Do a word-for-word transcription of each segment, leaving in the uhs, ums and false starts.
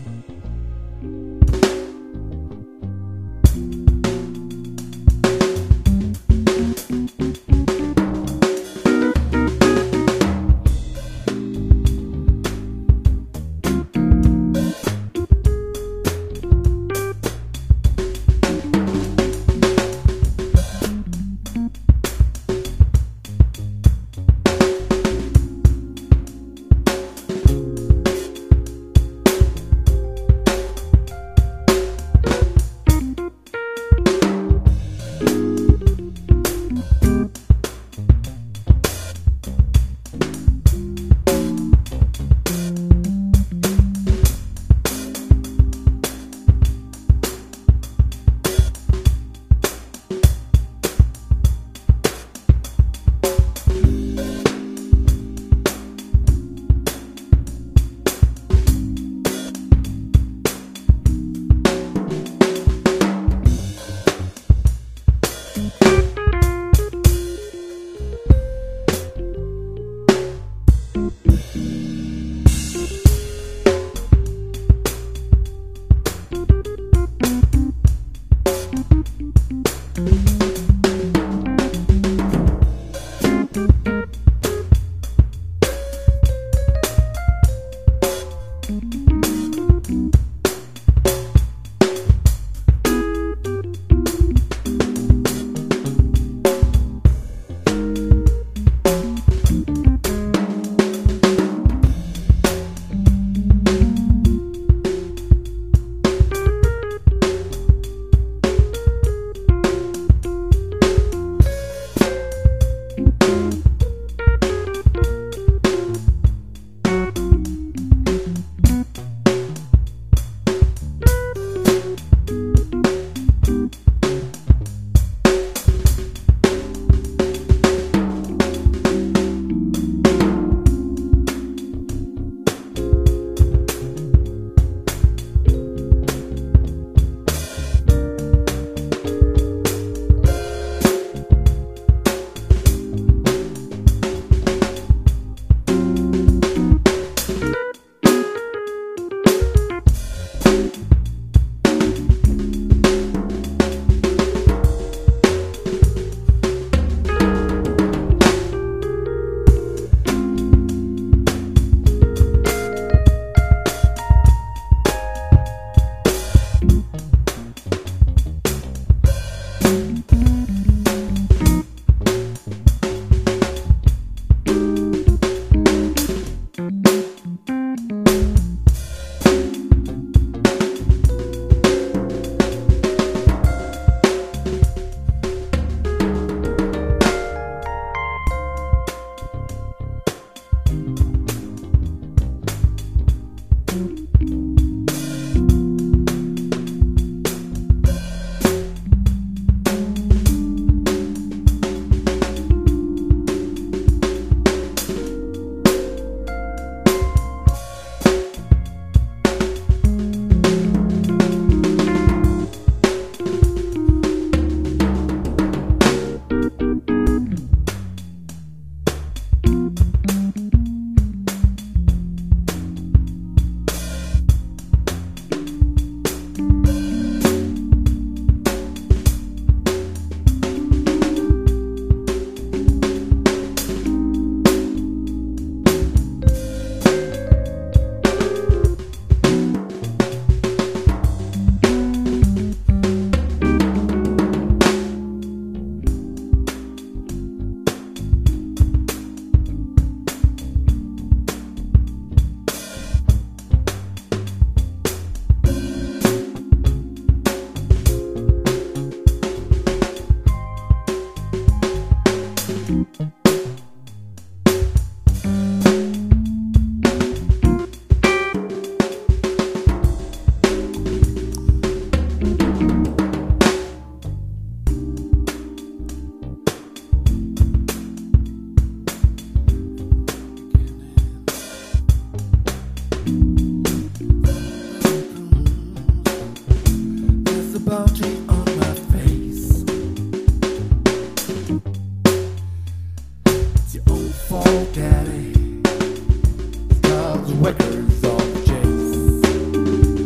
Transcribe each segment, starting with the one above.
Daddy, cause the Wickers on the chase.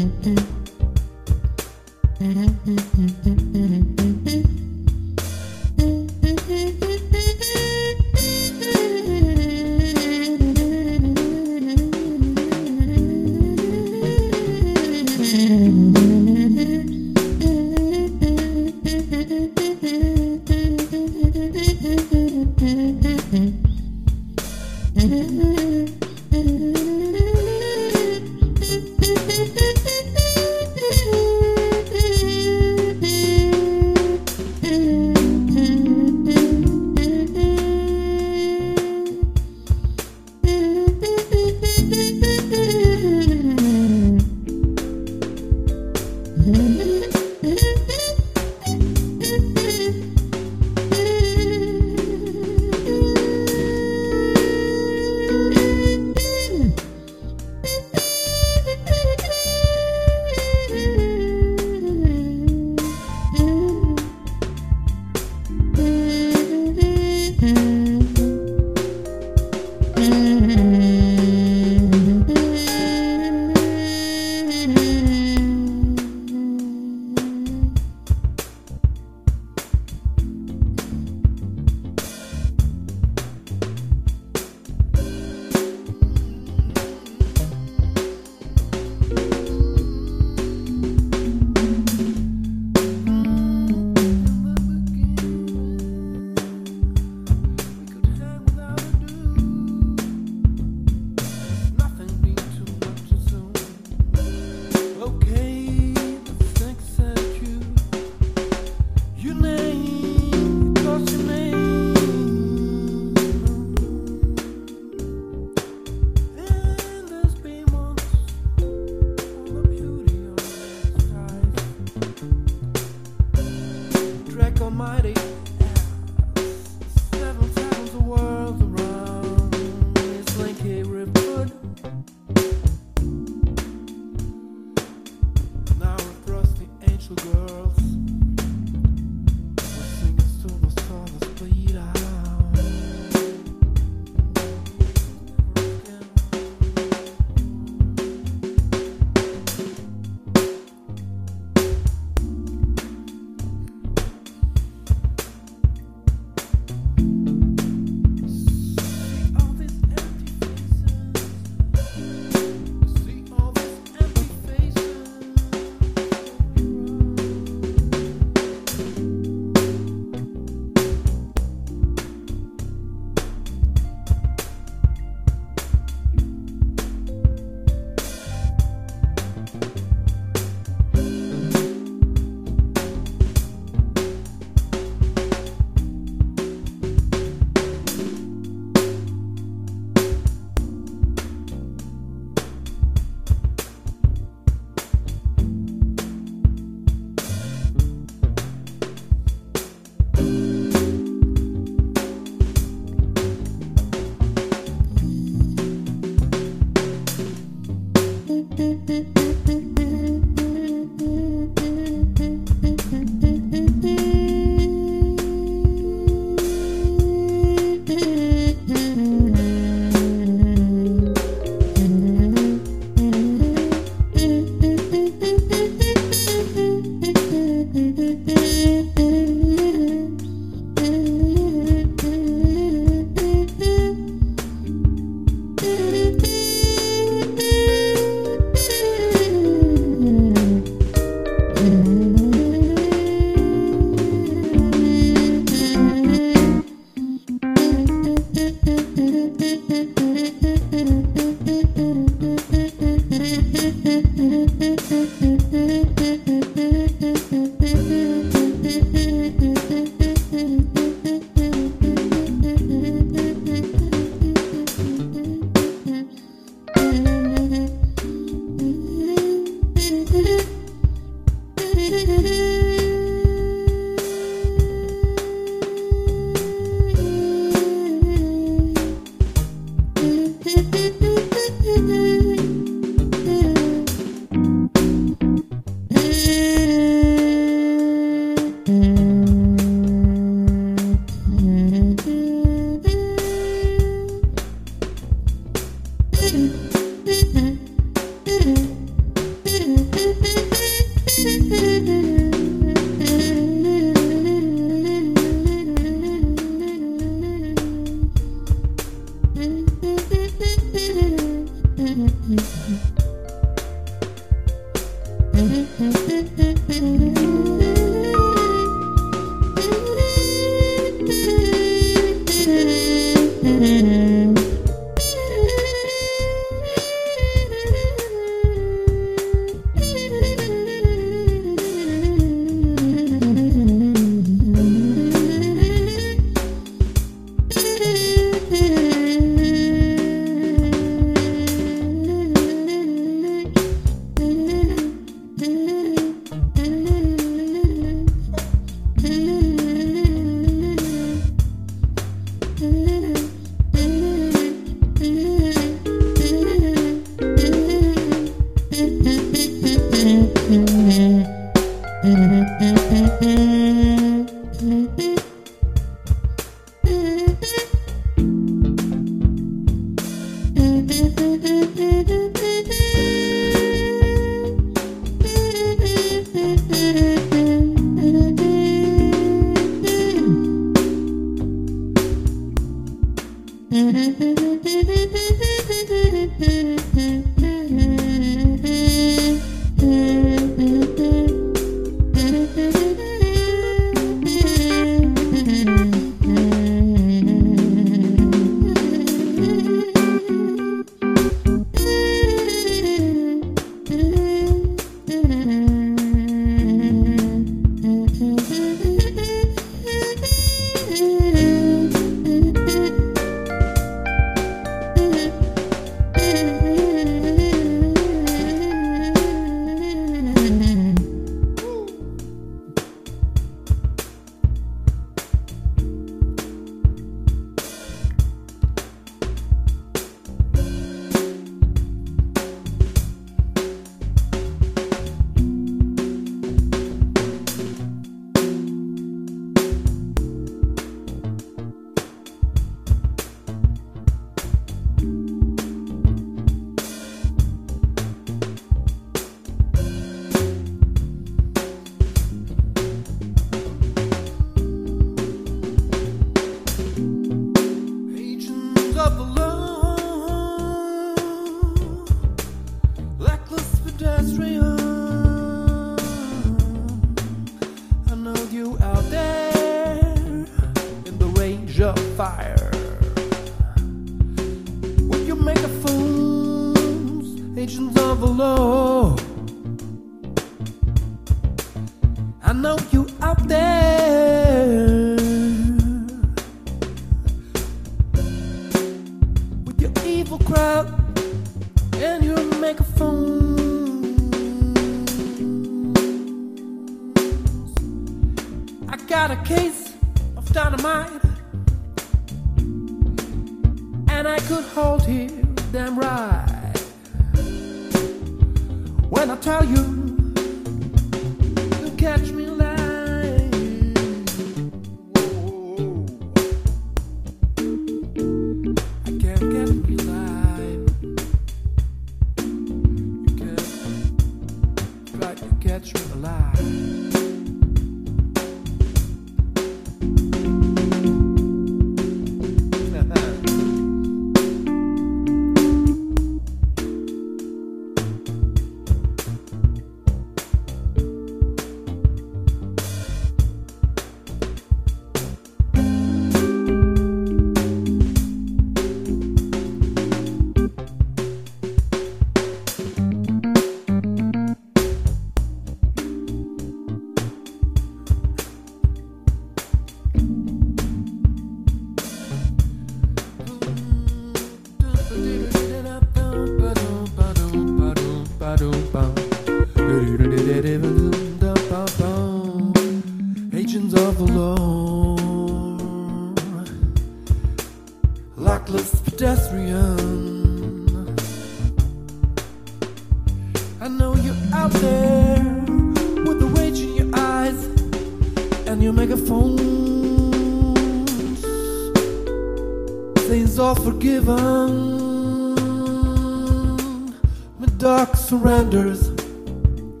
Surrenders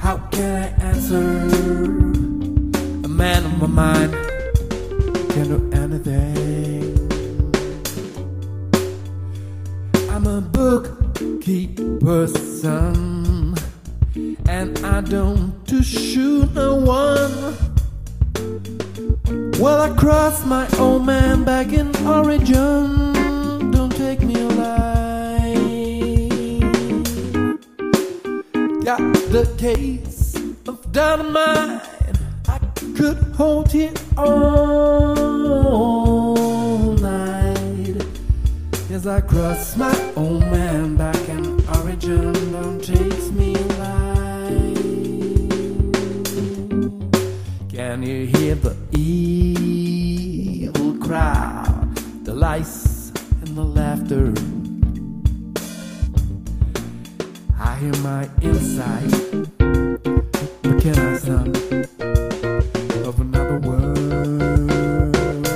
How can I answer? A man on my mind can do anything. I'm a bookkeeper's son, and I don't to shoot no one. Well, I crossed my old man back in origin. Don't take me alive. Got the case of dynamite. I could hold it all night. As I cross my old man back in origin. Don't take me alive. Can you hear the evil crowd, the lies and the laughter? I hear my inside, but can I sound of another world?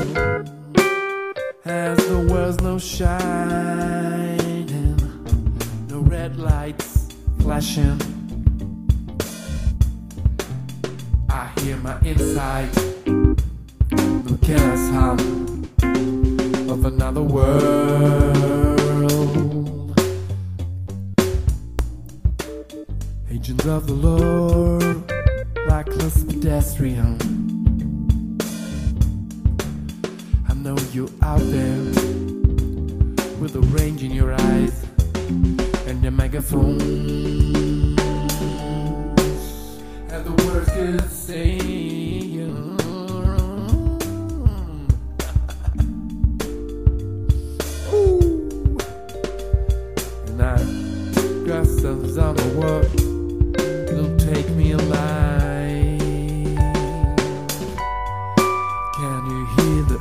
As the world's no shining, no red lights flashing, I hear my inside, the careless hum of another world. Agents of the Lord, reckless pedestrian, I know you out there with a range in your eyes and your megaphones, and the words could say ooh. And I got something on the world, it'll take me alive. Can you hear the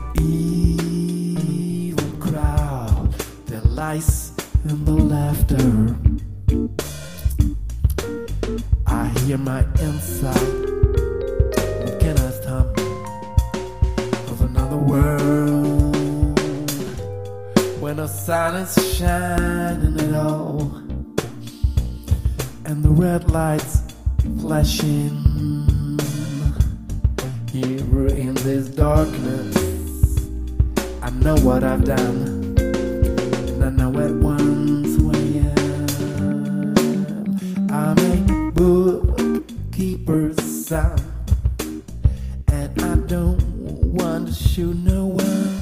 evil crowd, the lies and the laughter? I hear my inside, what can I stop of another world? When the sun is shining at all, and the red lights flashing, here in this darkness, I know what I've done, and I know at once who I am. I'm a bookkeeper's son, and I don't want to shoot no one.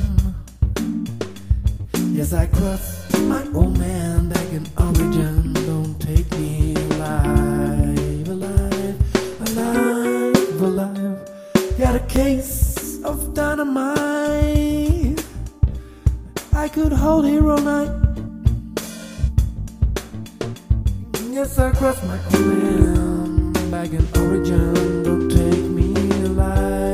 Yes, I crossed my old man back in origin. Don't take me alive, alive, alive, alive. Got a case of dynamite, I could hold here all night. Yes, I crossed my old man back in origin. Don't take me alive.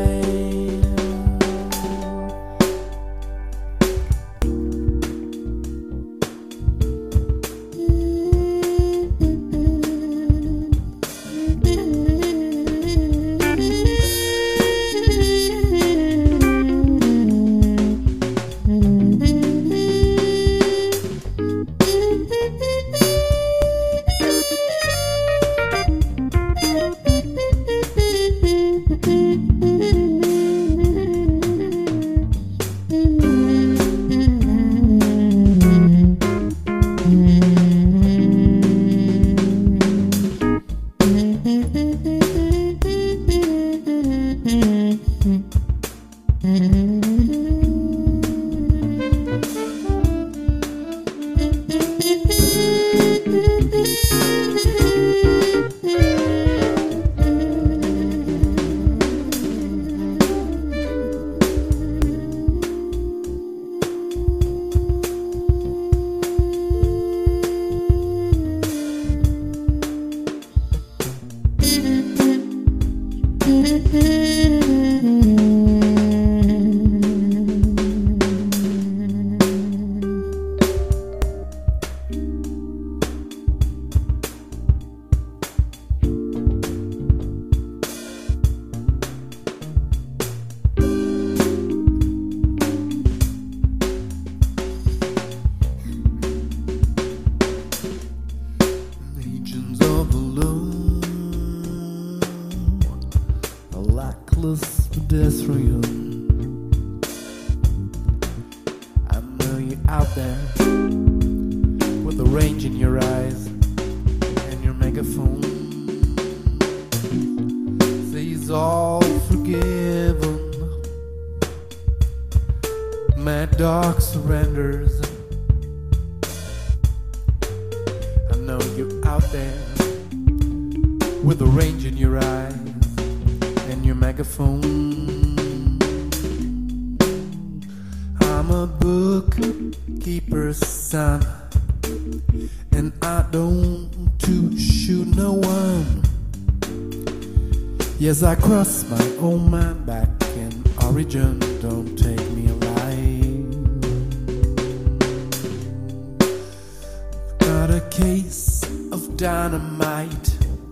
Legions of the Lord, helpless pedestrian. I know you're out there with the range in your eyes and your megaphone. Says all forgiven. Mad dog surrenders. I know you're out there with the range in your eyes and your megaphone. I'm a bookkeeper's son, and I don't to shoot no one. Yes, I cross my own mind back in origin. Don't take me alive. Got a case of dynamite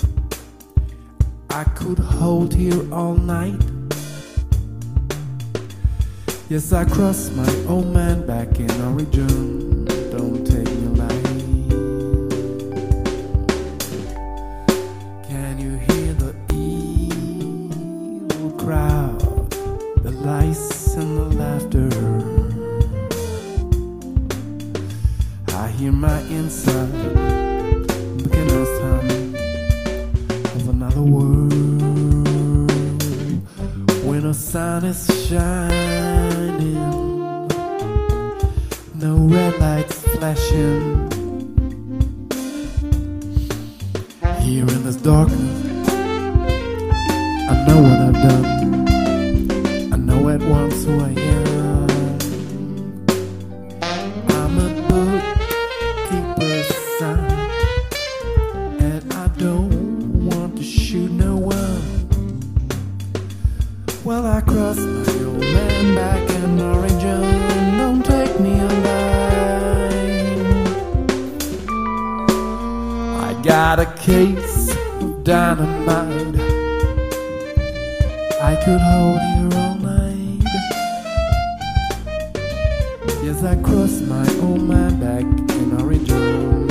I could hold here all night. Yes, I cross my old man back in origin. Don't take me alive. Can you hear the evil crowd, the lies and the laughter? I hear my inside beginner's hum of another world. When the sun is shining, no red lights flashing. Here in this darkness, I know what I've done. I know at once who I am. I'm a bookkeeper's son, and I don't want to shoot no one. Well, I crossed my old man back in origin. Don't take me alive. I got a case of dynamite I could hold here all night. Yes, I crossed my old man back in origin.